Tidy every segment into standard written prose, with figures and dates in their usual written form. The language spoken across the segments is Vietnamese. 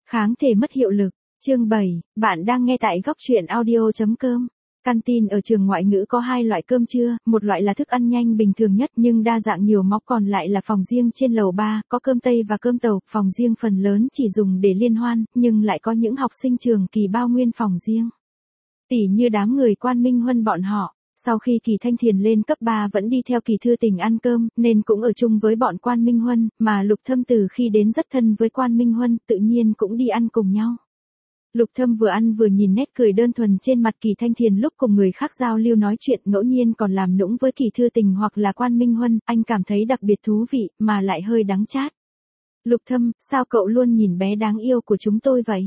Kháng thể mất hiệu lực. Chương 7, bạn đang nghe tại góc truyện audio.com. Canteen ở trường ngoại ngữ có hai loại cơm trưa, một loại là thức ăn nhanh bình thường nhất nhưng đa dạng nhiều móc, còn lại là phòng riêng trên lầu 3, có cơm Tây và cơm Tàu. Phòng riêng phần lớn chỉ dùng để liên hoan, nhưng lại có những học sinh trường Kỳ bao nguyên phòng riêng. Tỉ như đám người Quan Minh Huân bọn họ. Sau khi Kỳ Thanh Thiền lên cấp 3 vẫn đi theo Kỳ Thư Tình ăn cơm, nên cũng ở chung với bọn Quan Minh Huân, mà Lục Thâm từ khi đến rất thân với Quan Minh Huân, tự nhiên cũng đi ăn cùng nhau. Lục Thâm vừa ăn vừa nhìn nét cười đơn thuần trên mặt Kỳ Thanh Thiền lúc cùng người khác giao lưu nói chuyện, ngẫu nhiên còn làm nũng với Kỳ Thư Tình hoặc là Quan Minh Huân, anh cảm thấy đặc biệt thú vị, mà lại hơi đắng chát. Lục Thâm, sao cậu luôn nhìn bé đáng yêu của chúng tôi vậy?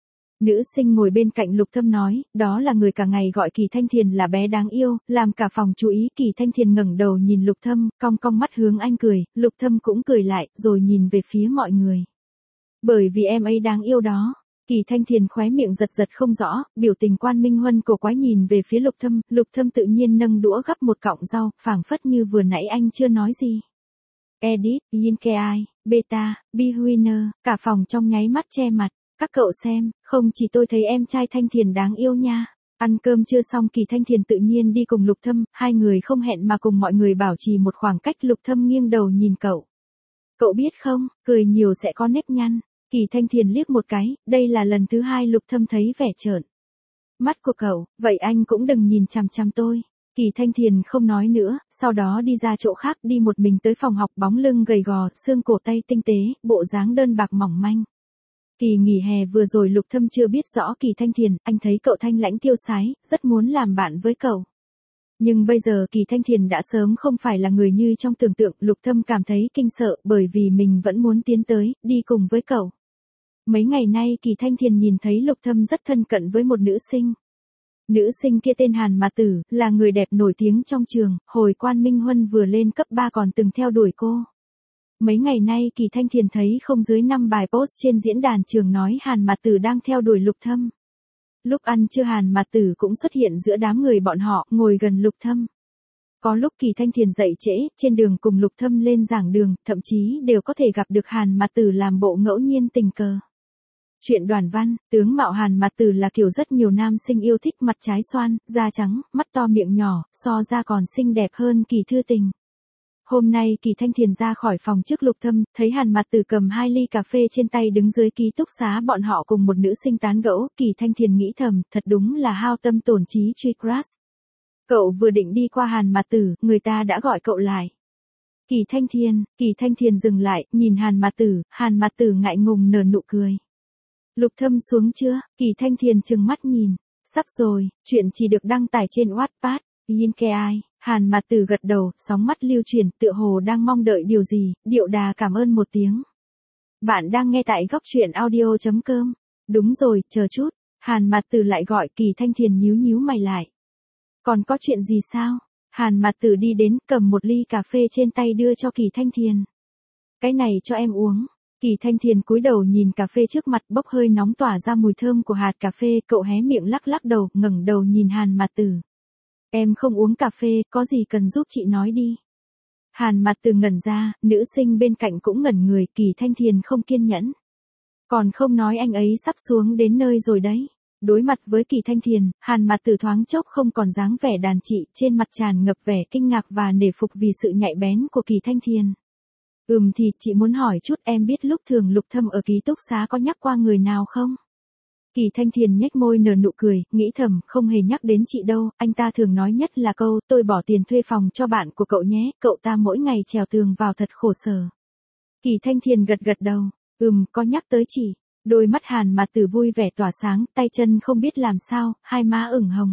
Nữ sinh ngồi bên cạnh Lục Thâm nói, đó là người cả ngày gọi Kỳ Thanh Thiền là bé đáng yêu, làm cả phòng chú ý. Kỳ Thanh Thiền ngẩng đầu nhìn Lục Thâm, cong cong mắt hướng anh cười, Lục Thâm cũng cười lại, rồi nhìn về phía mọi người. Bởi vì em ấy đáng yêu đó. Kỳ Thanh Thiền khóe miệng giật giật không rõ, biểu tình Quan Minh Huân cổ quái nhìn về phía Lục Thâm tự nhiên nâng đũa gắp một cọng rau, phảng phất như vừa nãy anh chưa nói gì. Edit, Yinkai, Beta, Bwinner, cả phòng trong nháy mắt che mặt. Các cậu xem, không chỉ tôi thấy em trai Thanh Thiền đáng yêu nha. Ăn cơm chưa xong Kỳ Thanh Thiền tự nhiên đi cùng Lục Thâm, hai người không hẹn mà cùng mọi người bảo trì một khoảng cách. Lục Thâm nghiêng đầu nhìn cậu. Cậu biết không, cười nhiều sẽ có nếp nhăn. Kỳ Thanh Thiền liếc một cái, đây là lần thứ hai Lục Thâm thấy vẻ trợn mắt của cậu, vậy anh cũng đừng nhìn chằm chằm tôi. Kỳ Thanh Thiền không nói nữa, sau đó đi ra chỗ khác, đi một mình tới phòng học. Bóng lưng gầy gò, xương cổ tay tinh tế, bộ dáng đơn bạc mỏng manh. Kỳ nghỉ hè vừa rồi Lục Thâm chưa biết rõ Kỳ Thanh Thiền, anh thấy cậu thanh lãnh tiêu sái, rất muốn làm bạn với cậu. Nhưng bây giờ Kỳ Thanh Thiền đã sớm không phải là người như trong tưởng tượng. Lục Thâm cảm thấy kinh sợ, bởi vì mình vẫn muốn tiến tới, đi cùng với cậu. Mấy ngày nay Kỳ Thanh Thiền nhìn thấy Lục Thâm rất thân cận với một nữ sinh. Nữ sinh kia tên Hàn Mạt Tử, là người đẹp nổi tiếng trong trường, hồi Quan Minh Huân vừa lên cấp 3 còn từng theo đuổi cô. Mấy ngày nay Kỳ Thanh Thiền thấy không dưới 5 bài post trên diễn đàn trường nói Hàn Mạt Tử đang theo đuổi Lục Thâm. Lúc ăn trưa Hàn Mạt Tử cũng xuất hiện giữa đám người bọn họ, ngồi gần Lục Thâm. Có lúc Kỳ Thanh Thiền dậy trễ, trên đường cùng Lục Thâm lên giảng đường, thậm chí đều có thể gặp được Hàn Mạt Tử làm bộ ngẫu nhiên tình cờ. Chuyện đoàn văn, tướng mạo Hàn Mạt Tử là kiểu rất nhiều nam sinh yêu thích, mặt trái xoan, da trắng, mắt to miệng nhỏ, so ra còn xinh đẹp hơn Kỳ Thư Tình. Hôm nay Kỳ Thanh Thiền ra khỏi phòng trước Lục Thâm, thấy Hàn Mạt Tử cầm 2 ly cà phê trên tay đứng dưới ký túc xá bọn họ cùng một nữ sinh tán gẫu. Kỳ Thanh Thiền nghĩ thầm, thật đúng là hao tâm tổn trí truy crush. Cậu vừa định đi qua Hàn Mạt Tử, người ta đã gọi cậu lại. Kỳ Thanh Thiền dừng lại, nhìn Hàn Mạt Tử ngại ngùng nở nụ cười. Lục Thâm xuống chưa? Kỳ Thanh Thiền trừng mắt nhìn. Sắp rồi, chuyện chỉ được đăng tải trên Wattpad. Yinkai. Hàn Mạt Tử gật đầu, sóng mắt lưu chuyển, tựa hồ đang mong đợi điều gì, điệu đà cảm ơn một tiếng. Bạn đang nghe tại góc truyện audio.com. Đúng rồi, chờ chút. Hàn Mạt Tử lại gọi. Kỳ Thanh Thiền nhíu mày lại. Còn có chuyện gì sao? Hàn Mạt Tử đi đến, cầm một ly cà phê trên tay đưa cho Kỳ Thanh Thiền. Cái này cho em uống. Kỳ Thanh Thiền cúi đầu nhìn cà phê trước mặt bốc hơi nóng tỏa ra mùi thơm của hạt cà phê, cậu hé miệng lắc đầu, ngẩng đầu nhìn Hàn Mạt Tử. Em không uống cà phê, có gì cần giúp chị nói đi. Hàn Mạt Tử ngẩn ra, nữ sinh bên cạnh cũng ngẩn người. Kỳ Thanh Thiền không kiên nhẫn. Còn không nói anh ấy sắp xuống đến nơi rồi đấy. Đối mặt với Kỳ Thanh Thiền, Hàn Mạt Tử thoáng chốc không còn dáng vẻ đàn chị, trên mặt tràn ngập vẻ kinh ngạc và nể phục vì sự nhạy bén của Kỳ Thanh Thiền. Thì chị muốn hỏi chút, em biết lúc thường Lục Thâm ở ký túc xá có nhắc qua người nào không? Kỳ Thanh Thiền nhếch môi nở nụ cười, nghĩ thầm, không hề nhắc đến chị đâu, anh ta thường nói nhất là câu, tôi bỏ tiền thuê phòng cho bạn của cậu nhé, cậu ta mỗi ngày trèo tường vào thật khổ sở. Kỳ Thanh Thiền gật đầu, có nhắc tới chị. Đôi mắt Hàn Mạt Tử vui vẻ tỏa sáng, tay chân không biết làm sao, hai má ửng hồng.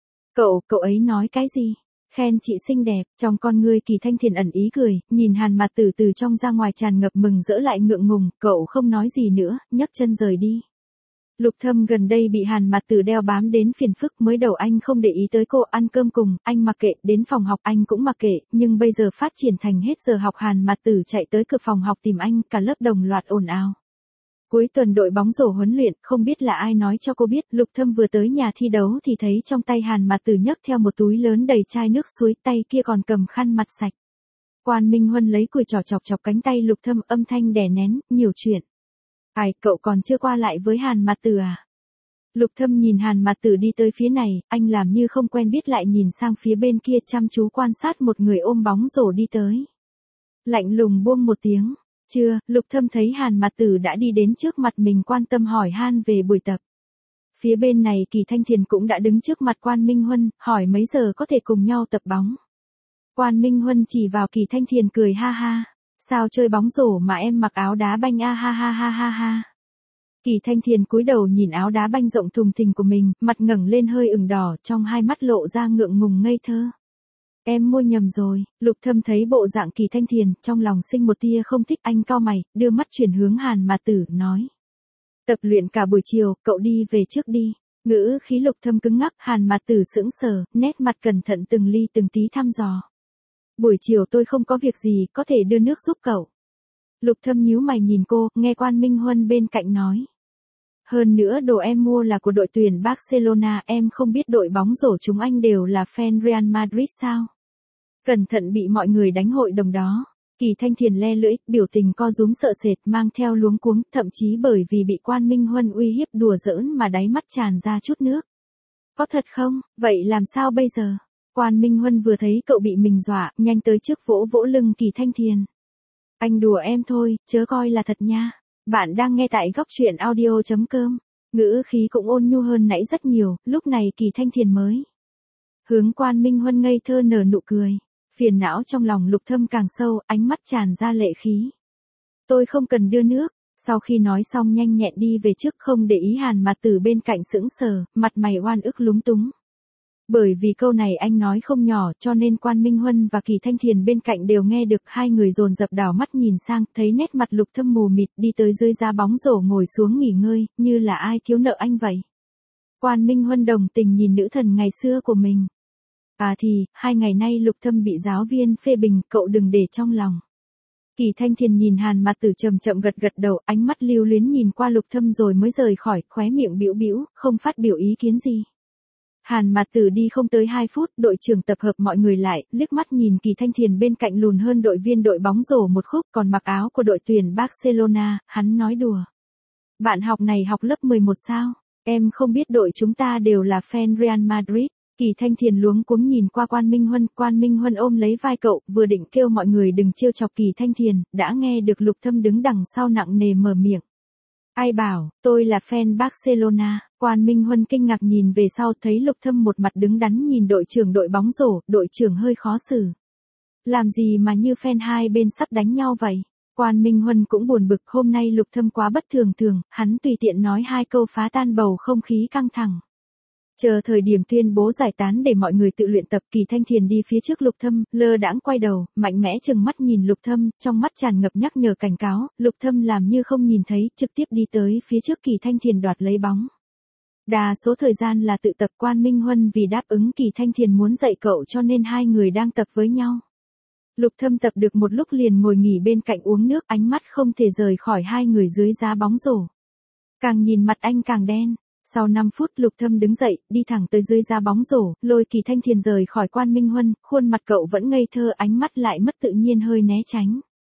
Cậu ấy nói cái gì? Khen chị xinh đẹp. Trong con ngươi Kỳ Thanh Thiền ẩn ý cười, nhìn Hàn Mạt Tử từ trong ra ngoài tràn ngập mừng rỡ lại ngượng ngùng, cậu không nói gì nữa, nhấc chân rời đi. Lục Thâm gần đây bị Hàn Mạt Tử đeo bám đến phiền phức, mới đầu anh không để ý tới cô, ăn cơm cùng, anh mặc kệ, đến phòng học anh cũng mặc kệ, nhưng bây giờ phát triển thành hết giờ học Hàn Mạt Tử chạy tới cửa phòng học tìm anh, cả lớp đồng loạt ồn ào. Cuối tuần đội bóng rổ huấn luyện, không biết là ai nói cho cô biết, Lục Thâm vừa tới nhà thi đấu thì thấy trong tay Hàn Mạt Tử nhấc theo một túi lớn đầy chai nước suối, tay kia còn cầm khăn mặt sạch. Quan Minh Huân lấy cùi chỏ chọc cánh tay Lục Thâm, âm thanh đè nén, nhiều chuyện. Ai, cậu còn chưa qua lại với Hàn Mạt Tử à? Lục Thâm nhìn Hàn Mạt Tử đi tới phía này, anh làm như không quen biết lại nhìn sang phía bên kia chăm chú quan sát một người ôm bóng rổ đi tới. Lạnh lùng buông một tiếng. Chưa, Lục Thâm thấy Hàn Mạt Tử đã đi đến trước mặt mình quan tâm hỏi han về buổi tập. Phía bên này Kỳ Thanh Thiền cũng đã đứng trước mặt Quan Minh Huân, hỏi mấy giờ có thể cùng nhau tập bóng. Quan Minh Huân chỉ vào Kỳ Thanh Thiền cười ha ha. Sao chơi bóng rổ mà em mặc áo đá banh a ha ha ha ha ha. Kỳ Thanh Thiền cúi đầu nhìn áo đá banh rộng thùng thình của mình, mặt ngẩng lên hơi ửng đỏ, trong hai mắt lộ ra ngượng ngùng ngây thơ. Em mua nhầm rồi. Lục Thâm thấy bộ dạng Kỳ Thanh Thiền, trong lòng sinh một tia không thích, anh cau mày, đưa mắt chuyển hướng Hàn Mạt Tử, nói. Tập luyện cả buổi chiều, cậu đi về trước đi. Ngữ khí Lục Thâm cứng ngắc, Hàn Mạt Tử sững sờ, nét mặt cẩn thận từng ly từng tí thăm dò. Buổi chiều tôi không có việc gì, có thể đưa nước giúp cậu. Lục Thâm nhíu mày nhìn cô, nghe Quan Minh Huân bên cạnh nói. Hơn nữa đồ em mua là của đội tuyển Barcelona, em không biết đội bóng rổ chúng anh đều là fan Real Madrid sao? Cẩn thận bị mọi người đánh hội đồng đó. Kỳ Thanh Thiền le lưỡi, biểu tình co rúm sợ sệt, mang theo luống cuống, thậm chí bởi vì bị Quan Minh Huân uy hiếp đùa giỡn mà đáy mắt tràn ra chút nước. Có thật không? Vậy làm sao bây giờ? Quan Minh Huân vừa thấy cậu bị mình dọa, nhanh tới trước vỗ vỗ lưng Kỳ Thanh Thiền. Anh đùa em thôi, chớ coi là thật nha. Bạn đang nghe tại góc truyện audio.com. Ngữ khí cũng ôn nhu hơn nãy rất nhiều, lúc này Kỳ Thanh Thiền mới hướng Quan Minh Huân ngây thơ nở nụ cười. Phiền não trong lòng Lục Thâm càng sâu, ánh mắt tràn ra lệ khí. Tôi không cần đưa nước. Sau khi nói xong nhanh nhẹn đi về trước, không để ý Hàn Mạt Tử bên cạnh sững sờ, mặt mày oan ức lúng túng. Bởi vì câu này anh nói không nhỏ cho nên Quan Minh Huân và Kỳ Thanh Thiền bên cạnh đều nghe được, hai người dồn dập đảo mắt nhìn sang, thấy nét mặt Lục Thâm mù mịt đi tới dưới giá bóng rổ ngồi xuống nghỉ ngơi, như là ai thiếu nợ anh vậy. Quan Minh Huân đồng tình nhìn nữ thần ngày xưa của mình. À thì, 2 ngày nay Lục Thâm bị giáo viên phê bình, cậu đừng để trong lòng. Kỳ Thanh Thiền nhìn Hàn Mạt Tử chậm chậm gật gật đầu, ánh mắt lưu luyến nhìn qua Lục Thâm rồi mới rời khỏi, khóe miệng bĩu bĩu, không phát biểu ý kiến gì. Hàn Mạt Tử đi không tới 2 phút, đội trưởng tập hợp mọi người lại, liếc mắt nhìn Kỳ Thanh Thiền bên cạnh lùn hơn đội viên đội bóng rổ một khúc, còn mặc áo của đội tuyển Barcelona, hắn nói đùa. Bạn học này học lớp 11 sao? Em không biết đội chúng ta đều là fan Real Madrid. Kỳ Thanh Thiền luống cuống nhìn qua Quan Minh Huân ôm lấy vai cậu, vừa định kêu mọi người đừng trêu chọc Kỳ Thanh Thiền, đã nghe được Lục Thâm đứng đằng sau nặng nề mở miệng. Ai bảo, tôi là fan Barcelona. Quan Minh Huân kinh ngạc nhìn về sau, thấy Lục Thâm một mặt đứng đắn nhìn đội trưởng đội bóng rổ, đội trưởng hơi khó xử. Làm gì mà như fan hai bên sắp đánh nhau vậy? Quan Minh Huân cũng buồn bực, hôm nay Lục Thâm quá bất thường, hắn tùy tiện nói 2 câu phá tan bầu không khí căng thẳng. Chờ thời điểm tuyên bố giải tán để mọi người tự luyện tập, Kỳ Thanh Thiền đi phía trước Lục Thâm, lơ đãng quay đầu, mạnh mẽ trừng mắt nhìn Lục Thâm, trong mắt tràn ngập nhắc nhở cảnh cáo, Lục Thâm làm như không nhìn thấy, trực tiếp đi tới phía trước Kỳ Thanh Thiền đoạt lấy bóng. Đa số thời gian là tự tập. Quan Minh Huân vì đáp ứng Kỳ Thanh Thiền muốn dạy cậu cho nên hai người đang tập với nhau. Lục Thâm tập được một lúc liền ngồi nghỉ bên cạnh uống nước, ánh mắt không thể rời khỏi hai người dưới giá bóng rổ. Càng nhìn mặt anh càng đen. Sau 5 phút Lục Thâm đứng dậy, đi thẳng tới dưới giá bóng rổ, lôi Kỳ Thanh Thiền rời khỏi Quan Minh Huân, khuôn mặt cậu vẫn ngây thơ, ánh mắt lại mất tự nhiên hơi né tránh.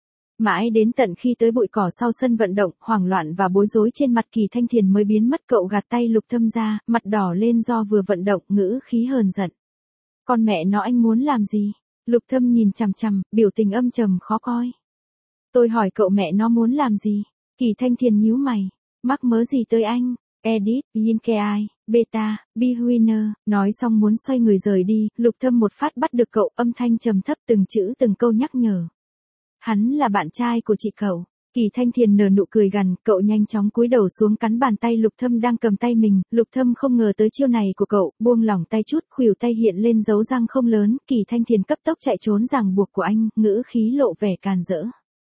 Mãi đến tận khi tới bụi cỏ sau sân vận động, hoảng loạn và bối rối trên mặt Kỳ Thanh Thiền mới biến mất, cậu gạt tay Lục Thâm ra, mặt đỏ lên do vừa vận động, ngữ khí hờn giận. Con mẹ nó anh muốn làm gì? Lục Thâm nhìn chằm chằm, biểu tình âm trầm khó coi. Tôi hỏi cậu mẹ nó muốn làm gì? Kỳ Thanh Thiền nhíu mày, mắc mớ gì tới anh? Edit, Yinkei, Beta, Bwinner, nói xong muốn xoay người rời đi, Lục Thâm một phát bắt được cậu, âm thanh trầm thấp từng chữ từng câu nhắc nhở. Hắn là bạn trai của chị cậu. Kỳ Thanh Thiền nở nụ cười gằn, cậu nhanh chóng cúi đầu xuống cắn bàn tay Lục Thâm đang cầm tay mình, Lục Thâm không ngờ tới chiêu này của cậu, buông lỏng tay chút, khuỷu tay hiện lên dấu răng không lớn, Kỳ Thanh Thiền cấp tốc chạy trốn ràng buộc của anh, ngữ khí lộ vẻ càn rỡ.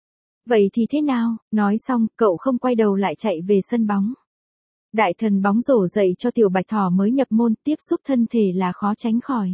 Vậy thì thế nào? Nói xong, cậu không quay đầu lại chạy về sân bóng. Đại thần bóng rổ dạy cho tiểu bạch thỏ mới nhập môn, tiếp xúc thân thể là khó tránh khỏi.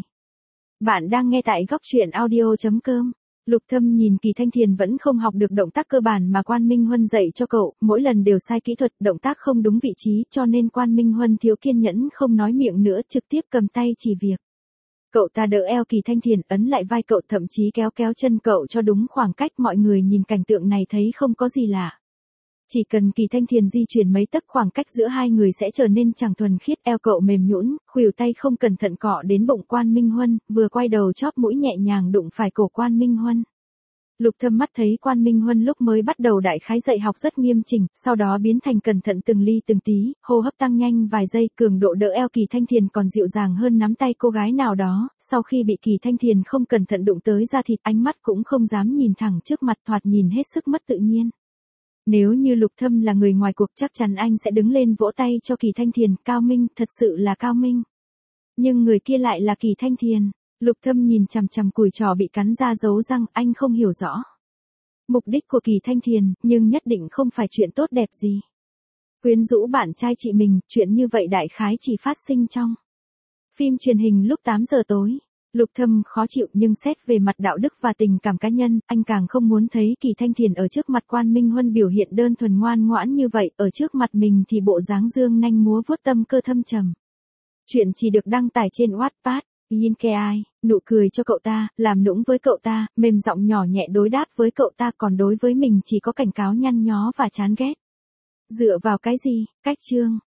Bạn đang nghe tại góc truyện audio.com. Lục Thâm nhìn Kỳ Thanh Thiền vẫn không học được động tác cơ bản mà Quan Minh Huân dạy cho cậu, mỗi lần đều sai kỹ thuật, động tác không đúng vị trí, cho nên Quan Minh Huân thiếu kiên nhẫn không nói miệng nữa, trực tiếp cầm tay chỉ việc. Cậu ta đỡ eo Kỳ Thanh Thiền, ấn lại vai cậu, thậm chí kéo chân cậu cho đúng khoảng cách, mọi người nhìn cảnh tượng này thấy không có gì lạ. Chỉ cần Kỳ Thanh Thiền di chuyển mấy tấc khoảng cách giữa hai người sẽ trở nên chẳng thuần khiết, eo cậu mềm nhũn, khuỷu tay không cẩn thận cọ đến bụng Quan Minh Huân, vừa quay đầu chóp mũi nhẹ nhàng đụng phải cổ Quan Minh Huân. Lục Thâm mắt thấy Quan Minh Huân lúc mới bắt đầu đại khái dạy học rất nghiêm chỉnh, sau đó biến thành cẩn thận từng ly từng tí, hô hấp tăng nhanh vài giây, cường độ đỡ eo Kỳ Thanh Thiền còn dịu dàng hơn nắm tay cô gái nào đó, sau khi bị Kỳ Thanh Thiền không cẩn thận đụng tới da thịt, ánh mắt cũng không dám nhìn thẳng trước mặt, thoạt nhìn hết sức mất tự nhiên. Nếu như Lục Thâm là người ngoài cuộc chắc chắn anh sẽ đứng lên vỗ tay cho Kỳ Thanh Thiền, cao minh, thật sự là cao minh. Nhưng người kia lại là Kỳ Thanh Thiền. Lục Thâm nhìn chằm chằm cùi trò bị cắn ra dấu răng, anh không hiểu rõ mục đích của Kỳ Thanh Thiền, nhưng nhất định không phải chuyện tốt đẹp gì. Quyến rũ bạn trai chị mình, chuyện như vậy đại khái chỉ phát sinh trong phim truyền hình lúc 8 giờ tối. Lục Thâm khó chịu, nhưng xét về mặt đạo đức và tình cảm cá nhân, anh càng không muốn thấy Kỳ Thanh Thiền ở trước mặt Quan Minh Huân biểu hiện đơn thuần ngoan ngoãn như vậy, ở trước mặt mình thì bộ dáng dương nanh múa vuốt tâm cơ thâm trầm. Chuyện chỉ được đăng tải trên Wattpad. Yin Kei, nụ cười cho cậu ta, làm nũng với cậu ta, mềm giọng nhỏ nhẹ đối đáp với cậu ta, còn đối với mình chỉ có cảnh cáo nhăn nhó và chán ghét. Dựa vào cái gì? Cách chương